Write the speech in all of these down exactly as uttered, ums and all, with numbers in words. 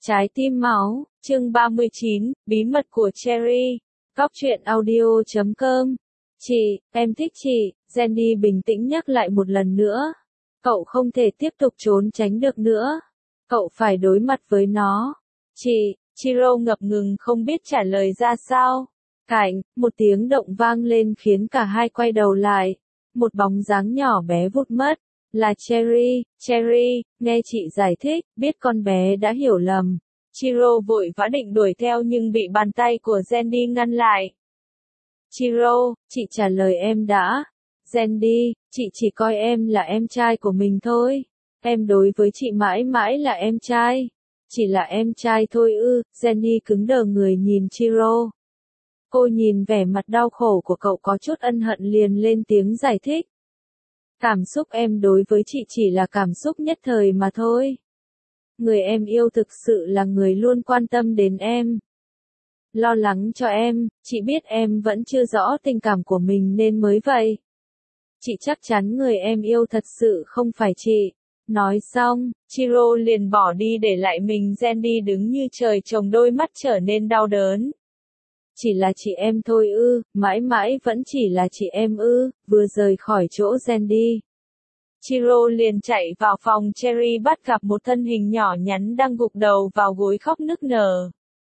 Trái tim máu, chương ba mươi chín, bí mật của Cherry. Cóc truyện audio chấm com. Chị, em thích chị, Jenny bình tĩnh nhắc lại một lần nữa. Cậu không thể tiếp tục trốn tránh được nữa. Cậu phải đối mặt với nó. Chị, Chiro ngập ngừng không biết trả lời ra sao. Cạnh, một tiếng động vang lên khiến cả hai quay đầu lại. Một bóng dáng nhỏ bé vụt mất. Là Cherry, Cherry, nghe chị giải thích, biết con bé đã hiểu lầm. Chiro vội vã định đuổi theo nhưng bị bàn tay của Jenny ngăn lại. Chiro, chị trả lời em đã. Jenny, chị chỉ coi em là em trai của mình thôi. Em đối với chị mãi mãi là em trai. Chỉ là em trai thôi ư, Jenny cứng đờ người nhìn Chiro. Cô nhìn vẻ mặt đau khổ của cậu có chút ân hận liền lên tiếng giải thích. Cảm xúc em đối với chị chỉ là cảm xúc nhất thời mà thôi. Người em yêu thực sự là người luôn quan tâm đến em. Lo lắng cho em, chị biết em vẫn chưa rõ tình cảm của mình nên mới vậy. Chị chắc chắn người em yêu thật sự không phải chị. Nói xong, Chiro liền bỏ đi để lại mình Jenny đứng như trời trồng đôi mắt trở nên đau đớn. Chỉ là chị em thôi ư, mãi mãi vẫn chỉ là chị em ư, vừa rời khỏi chỗ Jenny. Chiro liền chạy vào phòng Cherry bắt gặp một thân hình nhỏ nhắn đang gục đầu vào gối khóc nức nở.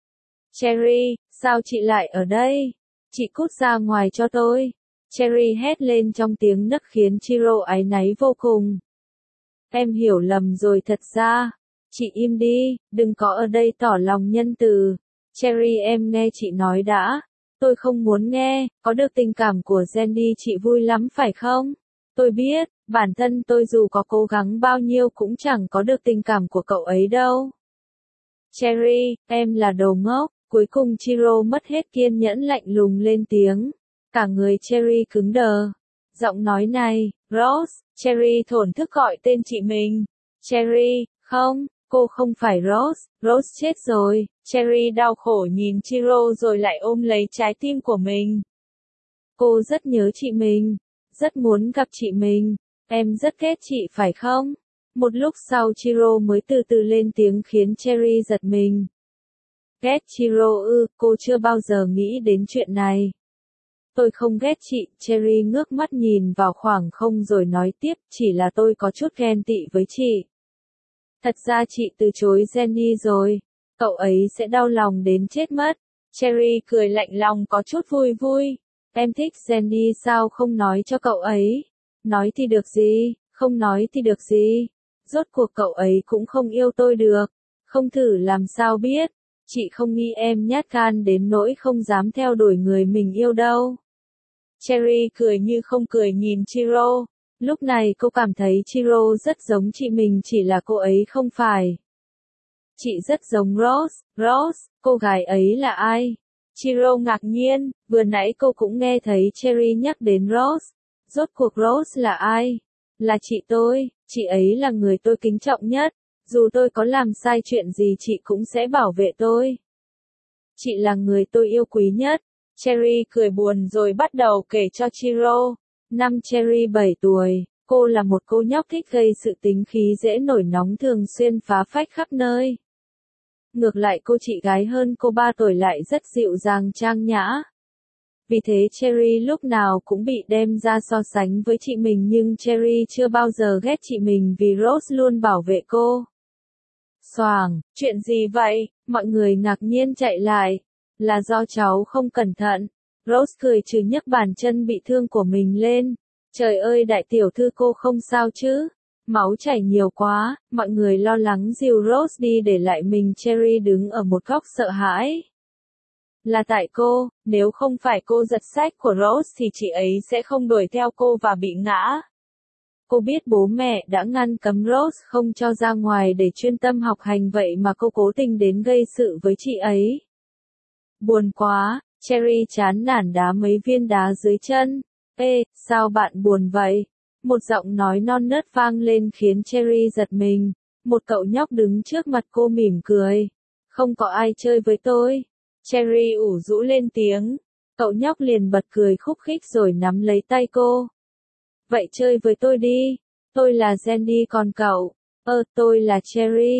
Cherry, sao chị lại ở đây? Chị cút ra ngoài cho tôi. Cherry hét lên trong tiếng nấc khiến Chiro áy náy vô cùng. Em hiểu lầm rồi thật ra. Chị im đi, đừng có ở đây tỏ lòng nhân từ. Cherry em nghe chị nói đã. Tôi không muốn nghe, có được tình cảm của Jenny chị vui lắm phải không? Tôi biết, bản thân tôi dù có cố gắng bao nhiêu cũng chẳng có được tình cảm của cậu ấy đâu. Cherry, em là đồ ngốc. Cuối cùng Chiro mất hết kiên nhẫn lạnh lùng lên tiếng. Cả người Cherry cứng đờ. Giọng nói này, Rose, Cherry thổn thức gọi tên chị mình. Cherry, không, cô không phải Rose, Rose chết rồi. Cherry đau khổ nhìn Chiro rồi lại ôm lấy trái tim của mình. Cô rất nhớ chị mình, rất muốn gặp chị mình. Em rất ghét chị phải không? Một lúc sau Chiro mới từ từ lên tiếng khiến Cherry giật mình. Ghét Chiro ư, cô chưa bao giờ nghĩ đến chuyện này. Tôi không ghét chị, Cherry ngước mắt nhìn vào khoảng không rồi nói tiếp, chỉ là tôi có chút ghen tị với chị. Thật ra chị từ chối Jenny rồi, cậu ấy sẽ đau lòng đến chết mất. Cherry cười lạnh lòng có chút vui vui. Em thích Jenny sao không nói cho cậu ấy? Nói thì được gì, không nói thì được gì. Rốt cuộc cậu ấy cũng không yêu tôi được. Không thử làm sao biết. Chị không nghĩ em nhát gan đến nỗi không dám theo đuổi người mình yêu đâu. Cherry cười như không cười nhìn Chiro. Lúc này cô cảm thấy Chiro rất giống chị mình chỉ là cô ấy không phải. Chị rất giống Rose. Rose, cô gái ấy là ai? Chiro ngạc nhiên, vừa nãy cô cũng nghe thấy Cherry nhắc đến Rose. Rốt cuộc Rose là ai? Là chị tôi, chị ấy là người tôi kính trọng nhất. Dù tôi có làm sai chuyện gì chị cũng sẽ bảo vệ tôi. Chị là người tôi yêu quý nhất. Cherry cười buồn rồi bắt đầu kể cho Chiro. Năm Cherry bảy tuổi, cô là một cô nhóc thích gây sự tính khí dễ nổi nóng thường xuyên phá phách khắp nơi. Ngược lại cô chị gái hơn cô ba tuổi lại rất dịu dàng trang nhã. Vì thế Cherry lúc nào cũng bị đem ra so sánh với chị mình nhưng Cherry chưa bao giờ ghét chị mình vì Rose luôn bảo vệ cô. Xoàng, chuyện gì vậy? Mọi người ngạc nhiên chạy lại. Là do cháu không cẩn thận. Rose cười trừ nhấc bàn chân bị thương của mình lên. Trời ơi đại tiểu thư cô không sao chứ? Máu chảy nhiều quá, mọi người lo lắng dìu Rose đi để lại mình Cherry đứng ở một góc sợ hãi. Là tại cô, nếu không phải cô giật sách của Rose thì chị ấy sẽ không đuổi theo cô và bị ngã. Cô biết bố mẹ đã ngăn cấm Rose không cho ra ngoài để chuyên tâm học hành vậy mà cô cố tình đến gây sự với chị ấy. Buồn quá, Cherry chán nản đá mấy viên đá dưới chân. Ê, sao bạn buồn vậy? Một giọng nói non nớt vang lên khiến Cherry giật mình. Một cậu nhóc đứng trước mặt cô mỉm cười. Không có ai chơi với tôi. Cherry ủ rũ lên tiếng. Cậu nhóc liền bật cười khúc khích rồi nắm lấy tay cô. Vậy chơi với tôi đi. Tôi là Jenny còn cậu. Ơ, tôi là Cherry.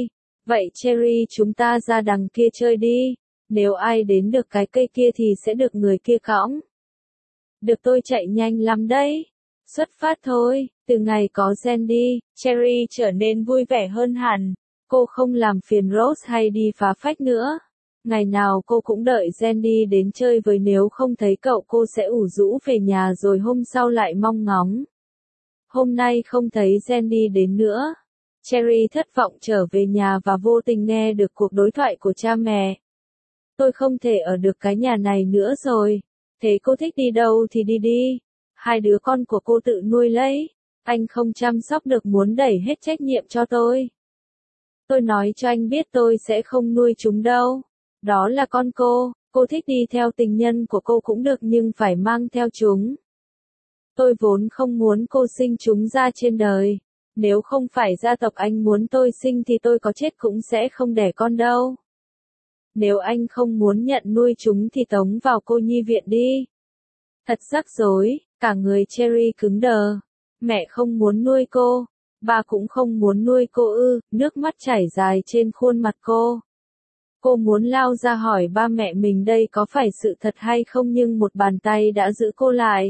Vậy Cherry chúng ta ra đằng kia chơi đi, nếu ai đến được cái cây kia thì sẽ được người kia cõng. Được, tôi chạy nhanh lắm đấy. Xuất phát thôi, từ ngày có Sandy, Cherry trở nên vui vẻ hơn hẳn. Cô không làm phiền Rose hay đi phá phách nữa. Ngày nào cô cũng đợi Sandy đến chơi với, nếu không thấy cậu cô sẽ ủ rũ về nhà rồi hôm sau lại mong ngóng. Hôm nay không thấy Sandy đến nữa. Cherry thất vọng trở về nhà và vô tình nghe được cuộc đối thoại của cha mẹ. Tôi không thể ở được cái nhà này nữa rồi. Thế cô thích đi đâu thì đi đi. Hai đứa con của cô tự nuôi lấy. Anh không chăm sóc được, muốn đẩy hết trách nhiệm cho tôi. Tôi nói cho anh biết tôi sẽ không nuôi chúng đâu. Đó là con cô, cô thích đi theo tình nhân của cô cũng được nhưng phải mang theo chúng. Tôi vốn không muốn cô sinh chúng ra trên đời. Nếu không phải gia tộc anh muốn tôi sinh thì tôi có chết cũng sẽ không đẻ con đâu. Nếu anh không muốn nhận nuôi chúng thì tống vào cô nhi viện đi. Thật rắc rối, cả người Cherry cứng đờ. Mẹ không muốn nuôi cô, ba cũng không muốn nuôi cô ư, nước mắt chảy dài trên khuôn mặt cô. Cô muốn lao ra hỏi ba mẹ mình đây có phải sự thật hay không nhưng một bàn tay đã giữ cô lại.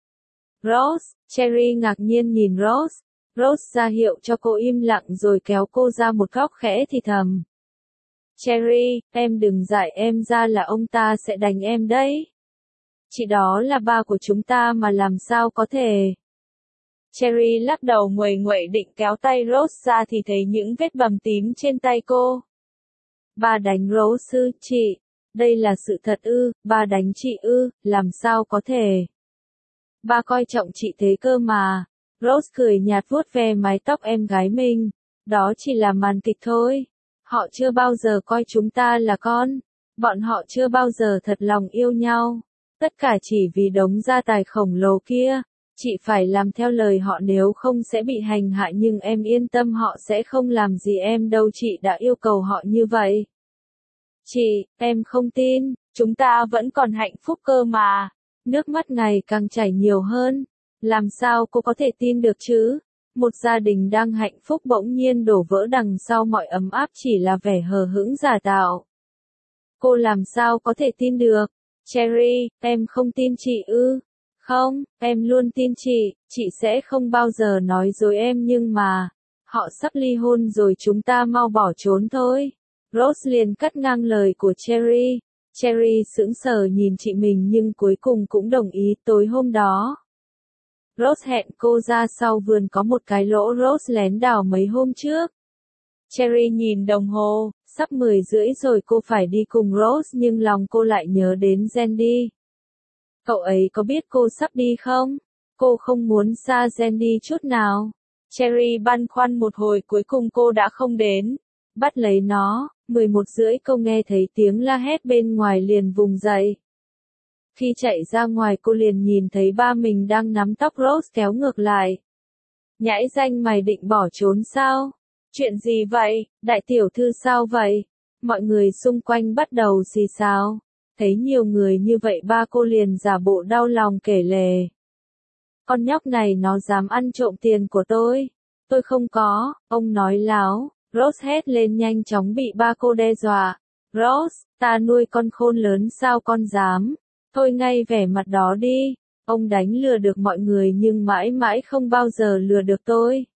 Rose, Cherry ngạc nhiên nhìn Rose. Rose ra hiệu cho cô im lặng rồi kéo cô ra một góc khẽ thì thầm. Cherry, em đừng dại em ra là ông ta sẽ đánh em đấy. Chị đó là ba của chúng ta mà làm sao có thể. Cherry lắc đầu nguầy nguậy định kéo tay Rose ra thì thấy những vết bầm tím trên tay cô. Ba đánh Rose ư, chị, đây là sự thật ư, ba đánh chị ư, làm sao có thể. Ba coi trọng chị thế cơ mà. Rose cười nhạt vuốt ve mái tóc em gái mình. Đó chỉ là màn kịch thôi. Họ chưa bao giờ coi chúng ta là con. Bọn họ chưa bao giờ thật lòng yêu nhau. Tất cả chỉ vì đống gia tài khổng lồ kia. Chị phải làm theo lời họ nếu không sẽ bị hành hạ, nhưng em yên tâm họ sẽ không làm gì em đâu, chị đã yêu cầu họ như vậy. Chị, em không tin, chúng ta vẫn còn hạnh phúc cơ mà. Nước mắt ngày càng chảy nhiều hơn. Làm sao cô có thể tin được chứ? Một gia đình đang hạnh phúc bỗng nhiên đổ vỡ, đằng sau mọi ấm áp chỉ là vẻ hờ hững giả tạo. Cô làm sao có thể tin được? Cherry, em không tin chị ư? Không, em luôn tin chị, chị sẽ không bao giờ nói dối em, nhưng mà, họ sắp ly hôn rồi, chúng ta mau bỏ trốn thôi. Rose liền cắt ngang lời của Cherry. Cherry sững sờ nhìn chị mình nhưng cuối cùng cũng đồng ý. Tối hôm đó, Rose hẹn cô ra sau vườn có một cái lỗ Rose lén đào mấy hôm trước. Cherry nhìn đồng hồ, sắp mười rưỡi rồi, cô phải đi cùng Rose nhưng lòng cô lại nhớ đến Sandy. Cậu ấy có biết cô sắp đi không? Cô không muốn xa Sandy chút nào. Cherry băn khoăn một hồi, cuối cùng cô đã không đến. Bắt lấy nó, mười một rưỡi cô nghe thấy tiếng la hét bên ngoài liền vùng dậy. Khi chạy ra ngoài cô liền nhìn thấy ba mình đang nắm tóc Rose kéo ngược lại. Nhãi danh, mày định bỏ trốn sao? Chuyện gì vậy? Đại tiểu thư sao vậy? Mọi người xung quanh bắt đầu xì xào. Thấy nhiều người như vậy ba cô liền giả bộ đau lòng kể lể. Con nhóc này nó dám ăn trộm tiền của tôi. Tôi không có, ông nói láo. Rose hét lên nhanh chóng bị ba cô đe dọa. Rose, ta nuôi con khôn lớn sao con dám? Thôi ngay vẻ mặt đó đi. Ông đánh lừa được mọi người nhưng mãi mãi không bao giờ lừa được tôi.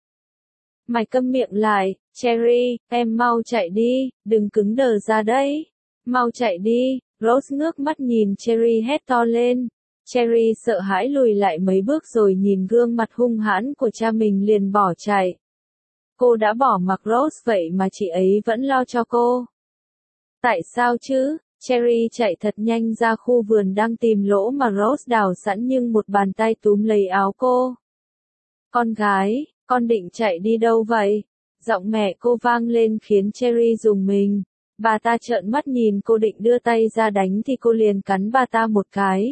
Mày câm miệng lại, Cherry, em mau chạy đi, đừng cứng đờ ra đấy. Mau chạy đi. Rose ngước mắt nhìn Cherry hét to lên. Cherry sợ hãi lùi lại mấy bước rồi nhìn gương mặt hung hãn của cha mình liền bỏ chạy. Cô đã bỏ mặc Rose vậy mà chị ấy vẫn lo cho cô. Tại sao chứ? Cherry chạy thật nhanh ra khu vườn đang tìm lỗ mà Rose đào sẵn nhưng một bàn tay túm lấy áo cô. Con gái, con định chạy đi đâu vậy? Giọng mẹ cô vang lên khiến Cherry rùng mình. Bà ta trợn mắt nhìn cô định đưa tay ra đánh thì cô liền cắn bà ta một cái.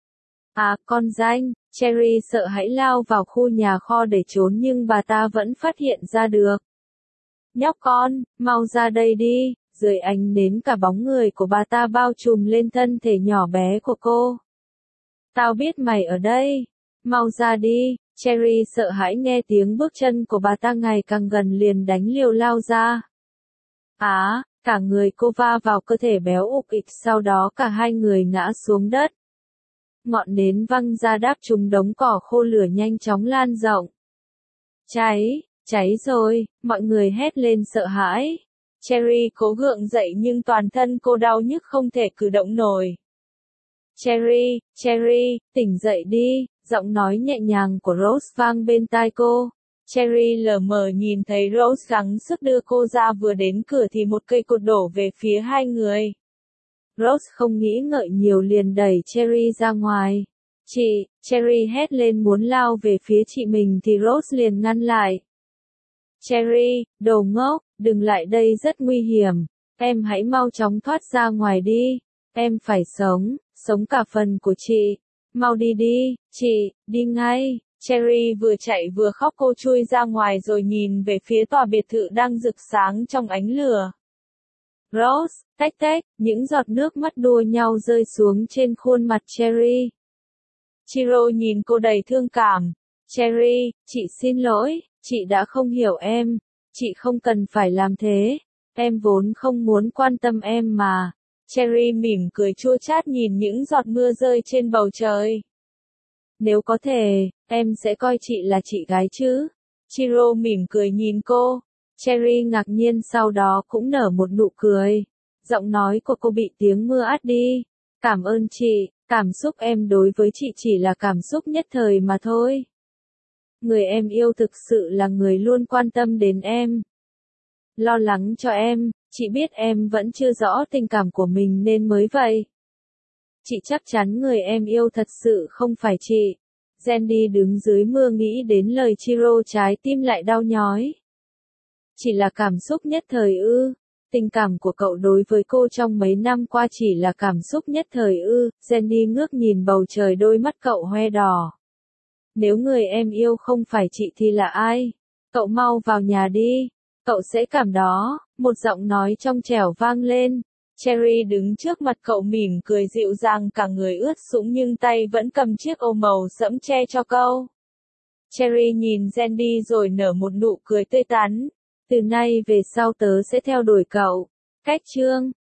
À, con danh, Cherry sợ hãi lao vào khu nhà kho để trốn nhưng bà ta vẫn phát hiện ra được. Nhóc con, mau ra đây đi, dưới ánh nến cả bóng người của bà ta bao trùm lên thân thể nhỏ bé của cô. Tao biết mày ở đây, mau ra đi. Cherry sợ hãi nghe tiếng bước chân của bà ta ngày càng gần liền đánh liều lao ra. Á, cả người cô va vào cơ thể béo ục ịch, sau đó cả hai người ngã xuống đất. Ngọn nến văng ra đáp trúng đống cỏ khô, lửa nhanh chóng lan rộng. Cháy, cháy rồi, mọi người hét lên sợ hãi. Cherry cố gượng dậy nhưng toàn thân cô đau nhức không thể cử động nổi. Cherry, Cherry, tỉnh dậy đi, giọng nói nhẹ nhàng của Rose vang bên tai cô. Cherry lờ mờ nhìn thấy Rose gắng sức đưa cô ra, vừa đến cửa thì một cây cột đổ về phía hai người. Rose không nghĩ ngợi nhiều liền đẩy Cherry ra ngoài. Chị, Cherry hét lên muốn lao về phía chị mình thì Rose liền ngăn lại. Cherry, đồ ngốc, đừng lại đây, rất nguy hiểm. Em hãy mau chóng thoát ra ngoài đi. Em phải sống, sống cả phần của chị. Mau đi đi, chị, đi ngay. Cherry vừa chạy vừa khóc, cô chui ra ngoài rồi nhìn về phía tòa biệt thự đang rực sáng trong ánh lửa. Rose, tách tách, những giọt nước mắt đua nhau rơi xuống trên khuôn mặt Cherry. Chiro nhìn cô đầy thương cảm. Cherry, chị xin lỗi, chị đã không hiểu em. Chị không cần phải làm thế. Em vốn không muốn quan tâm em mà. Cherry mỉm cười chua chát nhìn những giọt mưa rơi trên bầu trời. Nếu có thể, em sẽ coi chị là chị gái chứ? Chiro mỉm cười nhìn cô. Cherry ngạc nhiên sau đó cũng nở một nụ cười. Giọng nói của cô bị tiếng mưa át đi. Cảm ơn chị, cảm xúc em đối với chị chỉ là cảm xúc nhất thời mà thôi. Người em yêu thực sự là người luôn quan tâm đến em. Lo lắng cho em, chị biết em vẫn chưa rõ tình cảm của mình nên mới vậy. Chị chắc chắn người em yêu thật sự không phải chị. Sandy đứng dưới mưa nghĩ đến lời Chiro, trái tim lại đau nhói. Chỉ là cảm xúc nhất thời ư? Tình cảm của cậu đối với cô trong mấy năm qua chỉ là cảm xúc nhất thời ư? Sandy ngước nhìn bầu trời, đôi mắt cậu hoe đỏ. Nếu người em yêu không phải chị thì là ai? Cậu mau vào nhà đi. Cậu sẽ cảm đó. Một giọng nói trong trẻo vang lên. Cherry đứng trước mặt cậu mỉm cười dịu dàng, cả người ướt sũng nhưng tay vẫn cầm chiếc ô màu sẫm che cho cậu. Cherry nhìn Sandy rồi nở một nụ cười tươi tắn. Từ nay về sau tớ sẽ theo đuổi cậu. Cách chương